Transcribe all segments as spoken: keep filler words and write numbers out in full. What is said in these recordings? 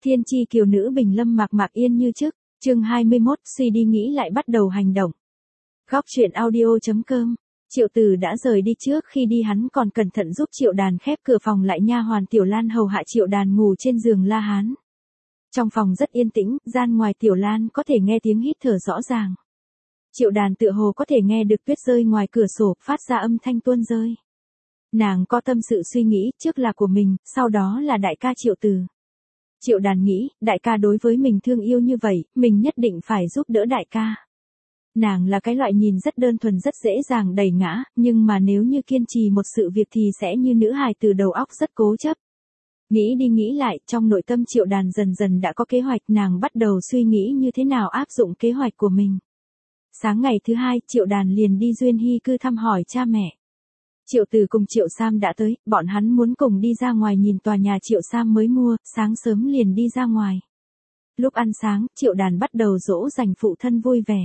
Thiên chi kiều nữ bình lâm mạc mạc yên như trước, chương hai mươi mốt, suy đi nghĩ lại bắt đầu hành động. Góc truyện audio.com. Triệu Từ đã rời đi trước khi đi hắn còn cẩn thận giúp Triệu Đàn khép cửa phòng lại, nha hoàn Tiểu Lan hầu hạ Triệu Đàn ngủ trên giường La Hán. Trong phòng rất yên tĩnh, gian ngoài Tiểu Lan có thể nghe tiếng hít thở rõ ràng. Triệu Đàn tựa hồ có thể nghe được tuyết rơi ngoài cửa sổ, phát ra âm thanh tuôn rơi. Nàng có tâm sự suy nghĩ, trước là của mình, sau đó là đại ca Triệu Từ. Triệu Đàn nghĩ, đại ca đối với mình thương yêu như vậy, mình nhất định phải giúp đỡ đại ca. Nàng là cái loại nhìn rất đơn thuần, rất dễ dàng đẩy ngã, nhưng mà nếu như kiên trì một sự việc thì sẽ như nữ hài từ đầu óc rất cố chấp. Nghĩ đi nghĩ lại, trong nội tâm Triệu Đàn dần dần đã có kế hoạch, nàng bắt đầu suy nghĩ như thế nào áp dụng kế hoạch của mình. Sáng ngày thứ hai, Triệu Đàn liền đi Duyên Hy cư thăm hỏi cha mẹ. Triệu Từ cùng Triệu Sam đã tới, bọn hắn muốn cùng đi ra ngoài nhìn tòa nhà Triệu Sam mới mua, sáng sớm liền đi ra ngoài. Lúc ăn sáng, Triệu Đàn bắt đầu dỗ dành phụ thân vui vẻ.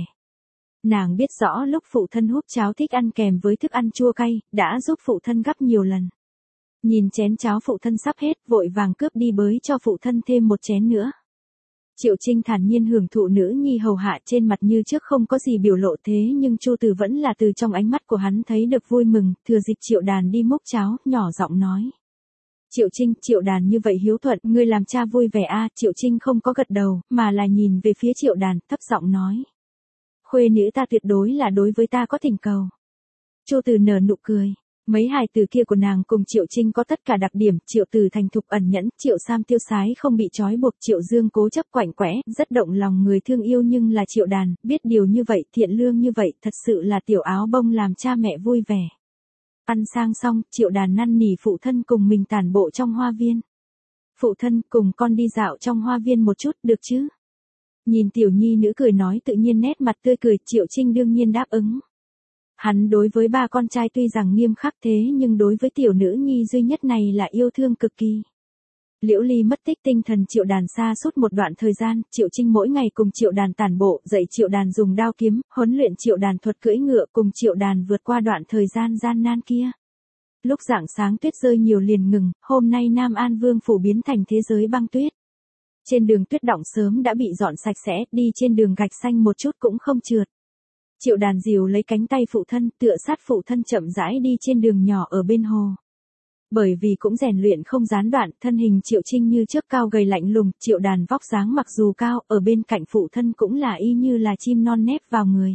Nàng biết rõ lúc phụ thân húp cháo thích ăn kèm với thức ăn chua cay, đã giúp phụ thân gắp nhiều lần. Nhìn chén cháo phụ thân sắp hết, vội vàng cướp đi bới cho phụ thân thêm một chén nữa. Triệu Trinh thản nhiên hưởng thụ nữ nhi hầu hạ, trên mặt như trước không có gì biểu lộ, thế nhưng Chu Từ vẫn là từ trong ánh mắt của hắn thấy được vui mừng, thừa dịp Triệu Đàn đi múc cháo, nhỏ giọng nói. Triệu Trinh, Triệu Đàn như vậy hiếu thuận, ngươi làm cha vui vẻ a. Triệu Trinh không có gật đầu, mà là nhìn về phía Triệu Đàn, thấp giọng nói. Khuê nữ ta tuyệt đối là đối với ta có thỉnh cầu. Chu Từ nở nụ cười. Mấy hài từ kia của nàng cùng Triệu Trinh có tất cả đặc điểm, Triệu Từ thành thục ẩn nhẫn, Triệu Sam tiêu sái không bị trói buộc, Triệu Dương cố chấp quạnh quẽ, rất động lòng người thương yêu, nhưng là Triệu Đàn, biết điều như vậy, thiện lương như vậy, thật sự là tiểu áo bông làm cha mẹ vui vẻ. Ăn sang xong, Triệu Đàn năn nỉ phụ thân cùng mình tản bộ trong hoa viên. Phụ thân, cùng con đi dạo trong hoa viên một chút, được chứ? Nhìn tiểu nhi nữ cười nói tự nhiên, nét mặt tươi cười, Triệu Trinh đương nhiên đáp ứng. Hắn đối với ba con trai tuy rằng nghiêm khắc, thế nhưng đối với tiểu nữ nhi duy nhất này là yêu thương cực kỳ. Liễu Ly mất tích, tinh thần Triệu Đàn xa suốt một đoạn thời gian, Triệu Trinh mỗi ngày cùng Triệu Đàn tản bộ, dạy Triệu Đàn dùng đao kiếm, huấn luyện Triệu Đàn thuật cưỡi ngựa, cùng Triệu Đàn vượt qua đoạn thời gian gian nan kia. Lúc rạng sáng tuyết rơi nhiều liền ngừng, hôm nay Nam An Vương phủ biến thành thế giới băng tuyết. Trên đường tuyết đọng sớm đã bị dọn sạch sẽ, đi trên đường gạch xanh một chút cũng không trượt. Triệu Đàn dìu lấy cánh tay phụ thân, tựa sát phụ thân chậm rãi đi trên đường nhỏ ở bên hồ. Bởi vì cũng rèn luyện không gián đoạn, thân hình Triệu Trinh như trước cao gầy lạnh lùng, Triệu Đàn vóc dáng mặc dù cao, ở bên cạnh phụ thân cũng là y như là chim non nép vào người.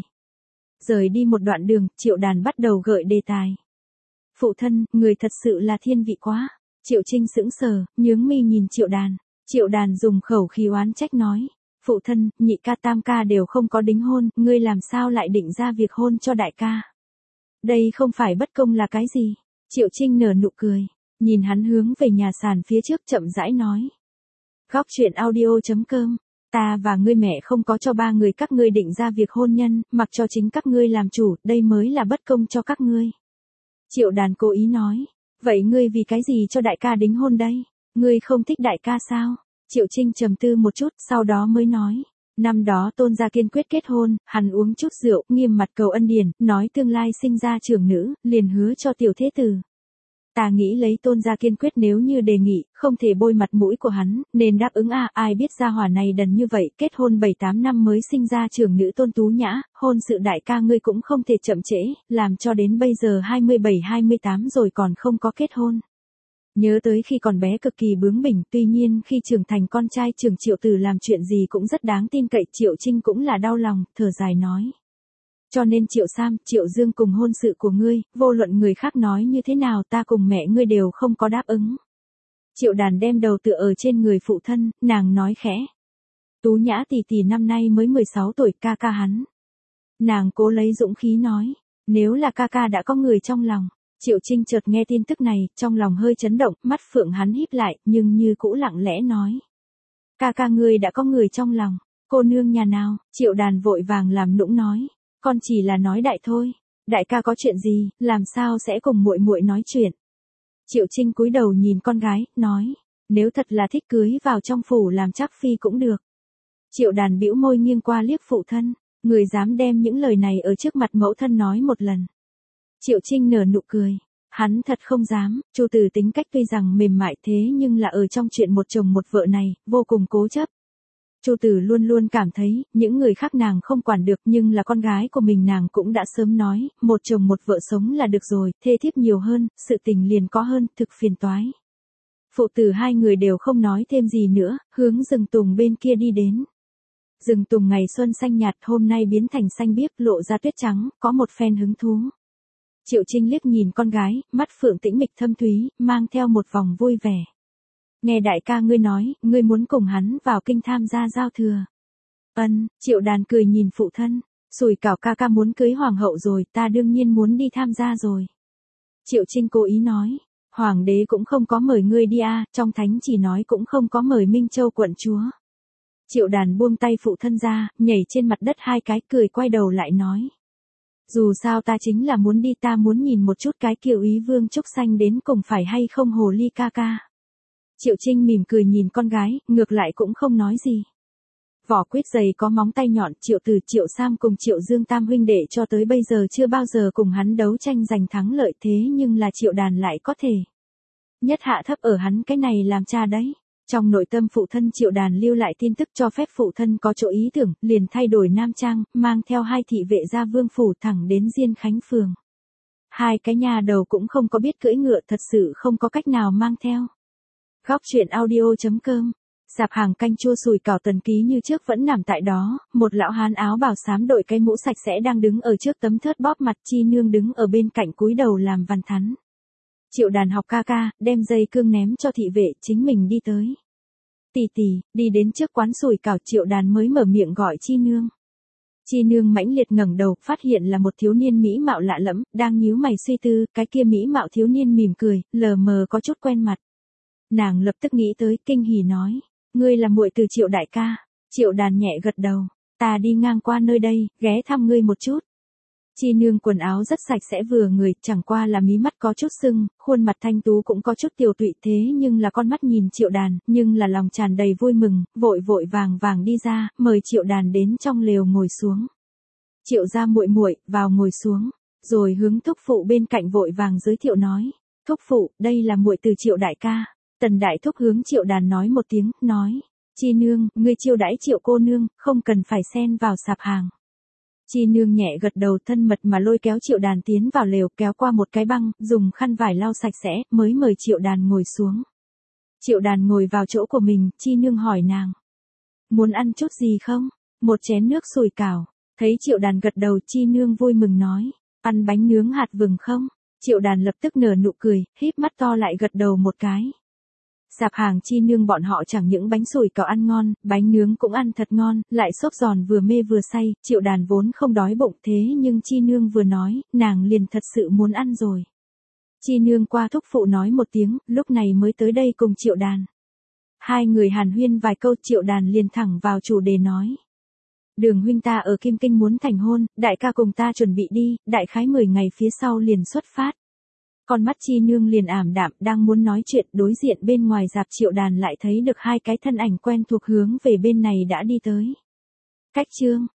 Rời đi một đoạn đường, Triệu Đàn bắt đầu gợi đề tài. Phụ thân, người thật sự là thiên vị quá. Triệu Trinh sững sờ, nhướng mi nhìn Triệu Đàn. Triệu Đàn dùng khẩu khí oán trách nói. Phụ thân, nhị ca tam ca đều không có đính hôn, ngươi làm sao lại định ra việc hôn cho đại ca? Đây không phải bất công là cái gì? Triệu Trinh nở nụ cười, nhìn hắn hướng về nhà sàn phía trước chậm rãi nói. Góc truyện audio.com, ta và ngươi mẹ không có cho ba người các ngươi định ra việc hôn nhân, mặc cho chính các ngươi làm chủ, đây mới là bất công cho các ngươi. Triệu Đàn cố ý nói, vậy ngươi vì cái gì cho đại ca đính hôn đây? Ngươi không thích đại ca sao? Triệu Trinh trầm tư một chút, sau đó mới nói. Năm đó Tôn gia kiên quyết kết hôn, hắn uống chút rượu, nghiêm mặt cầu ân điển, nói tương lai sinh ra trưởng nữ, liền hứa cho tiểu thế tử. Ta nghĩ lấy Tôn gia kiên quyết nếu như đề nghị, không thể bôi mặt mũi của hắn, nên đáp ứng à, ai biết gia hỏa này đần như vậy, kết hôn bảy tám năm mới sinh ra trưởng nữ Tôn Tú Nhã, hôn sự đại ca ngươi cũng không thể chậm trễ, làm cho đến bây giờ hai mươi bảy hai mươi tám rồi còn không có kết hôn. Nhớ tới khi còn bé cực kỳ bướng bỉnh, tuy nhiên khi trưởng thành con trai trưởng Triệu Từ làm chuyện gì cũng rất đáng tin cậy, Triệu Trinh cũng là đau lòng, thở dài nói. Cho nên Triệu Sam, Triệu Dương cùng hôn sự của ngươi, vô luận người khác nói như thế nào ta cùng mẹ ngươi đều không có đáp ứng. Triệu Đàn đem đầu tựa ở trên người phụ thân, nàng nói khẽ. Tú Nhã tỷ tỷ năm nay mới mười sáu tuổi, ca ca hắn. Nàng cố lấy dũng khí nói, nếu là ca ca đã có người trong lòng. Triệu Trinh chợt nghe tin tức này, trong lòng hơi chấn động, mắt phượng hắn híp lại, nhưng như cũ lặng lẽ nói. Ca ca ngươi đã có người trong lòng, cô nương nhà nào? Triệu Đàn vội vàng làm nũng nói, con chỉ là nói đại thôi, đại ca có chuyện gì, làm sao sẽ cùng muội muội nói chuyện? Triệu Trinh cúi đầu nhìn con gái, nói, nếu thật là thích cưới vào trong phủ làm trác phi cũng được. Triệu Đàn bĩu môi nghiêng qua liếc phụ thân, người dám đem những lời này ở trước mặt mẫu thân nói một lần. Triệu Trinh nở nụ cười, Hắn thật không dám, Chu Từ tính cách tuy rằng mềm mại thế nhưng là ở trong chuyện một chồng một vợ này, vô cùng cố chấp. Chu Từ luôn luôn cảm thấy, những người khác nàng không quản được nhưng là con gái của mình nàng cũng đã sớm nói, một chồng một vợ sống là được rồi, thê thiếp nhiều hơn, sự tình liền có hơn, thực phiền toái. Phụ tử hai người đều không nói thêm gì nữa, hướng rừng tùng bên kia đi đến. Rừng tùng ngày xuân xanh nhạt hôm nay biến thành xanh biếc lộ ra tuyết trắng, có một phen hứng thú. Triệu Trinh liếc nhìn con gái, mắt phượng tĩnh mịch thâm thúy, mang theo một vòng vui vẻ. Nghe đại ca ngươi nói, ngươi muốn cùng hắn vào kinh tham gia giao thừa. Ân, Triệu Đàn cười nhìn phụ thân, Sủi Cảo ca ca muốn cưới hoàng hậu rồi, ta đương nhiên muốn đi tham gia rồi. Triệu Trinh cố ý nói, hoàng đế cũng không có mời ngươi đi a, trong thánh chỉ nói cũng không có mời Minh Châu quận chúa. Triệu Đàn buông tay phụ thân ra, nhảy trên mặt đất hai cái cười quay đầu lại nói. Dù sao ta chính là muốn đi, ta muốn nhìn một chút cái Kiều Ý Vương Trúc Xanh đến cùng phải hay không hồ ly ca ca. Triệu Trinh mỉm cười nhìn con gái, ngược lại cũng không nói gì. Vỏ quyết giày có móng tay nhọn, Triệu Từ, Triệu Sam cùng Triệu Dương tam huynh đệ cho tới bây giờ chưa bao giờ cùng hắn đấu tranh giành thắng lợi, thế nhưng là Triệu Đàn lại có thể. Nhất hạ thấp ở hắn cái này làm cha đấy. Trong nội tâm phụ thân Triệu Đàn lưu lại tin tức cho phép phụ thân có chỗ ý tưởng, liền thay đổi nam trang, mang theo hai thị vệ ra Vương phủ thẳng đến Diên Khánh phường. Hai cái nhà đầu cũng không có biết cưỡi ngựa, thật sự không có cách nào mang theo. Góc truyện audio chấm com. Sạp hàng canh chua Sủi Cảo Tần Ký như trước vẫn nằm tại đó, một lão hán áo bào xám đội cái mũ sạch sẽ đang đứng ở trước tấm thớt bóp mặt, Chi Nương đứng ở bên cạnh cúi đầu làm văn thắn. Triệu Đàn học ca ca, đem dây cương ném cho thị vệ, chính mình đi tới. Tì tì, đi đến trước quán Sủi Cảo, Triệu Đàn mới mở miệng gọi Chi Nương. Chi Nương mãnh liệt ngẩng đầu, phát hiện là một thiếu niên mỹ mạo lạ lẫm, đang nhíu mày suy tư, cái kia mỹ mạo thiếu niên mỉm cười, lờ mờ có chút quen mặt. Nàng lập tức nghĩ tới, kinh hỉ nói, ngươi là muội từ Triệu đại ca. Triệu Đàn nhẹ gật đầu, ta đi ngang qua nơi đây, ghé thăm ngươi một chút. Chi Nương quần áo rất sạch sẽ vừa người, chẳng qua là mí mắt có chút sưng, khuôn mặt thanh tú cũng có chút tiều tụy, thế nhưng là con mắt nhìn Triệu Đàn, nhưng là lòng tràn đầy vui mừng, vội vội vàng vàng đi ra, mời Triệu Đàn đến trong lều ngồi xuống. Triệu gia muội muội, vào ngồi xuống, rồi hướng thúc phụ bên cạnh vội vàng giới thiệu nói, thúc phụ, đây là muội từ Triệu đại ca. Tần đại thúc hướng Triệu Đàn nói một tiếng, nói, Chi Nương, ngươi chiêu đãi Triệu cô nương, không cần phải xen vào sạp hàng. Chi Nương nhẹ gật đầu, thân mật mà lôi kéo Triệu Đàn tiến vào lều, kéo qua một cái băng, dùng khăn vải lau sạch sẽ, mới mời Triệu Đàn ngồi xuống. Triệu Đàn ngồi vào chỗ của mình, Chi Nương hỏi nàng, muốn ăn chút gì không? Một chén nước Sủi Cảo. Thấy Triệu Đàn gật đầu, Chi Nương vui mừng nói, ăn bánh nướng hạt vừng không? Triệu Đàn lập tức nở nụ cười, híp mắt to lại gật đầu một cái. Sạp hàng Chi Nương bọn họ chẳng những bánh Sủi Cảo ăn ngon, bánh nướng cũng ăn thật ngon, lại xốp giòn vừa mê vừa say, Triệu Đàn vốn không đói bụng, thế nhưng Chi Nương vừa nói, nàng liền thật sự muốn ăn rồi. Chi Nương qua thúc phụ nói một tiếng, lúc này mới tới đây cùng Triệu Đàn. Hai người hàn huyên vài câu, Triệu Đàn liền thẳng vào chủ đề nói. Đường huynh ta ở Kim Kinh muốn thành hôn, đại ca cùng ta chuẩn bị đi, đại khái mười ngày phía sau liền xuất phát. Con mắt Chi Nương liền ảm đạm, đang muốn nói chuyện, đối diện bên ngoài rạp Triệu Đàn lại thấy được hai cái thân ảnh quen thuộc hướng về bên này đã đi tới. Cách chương,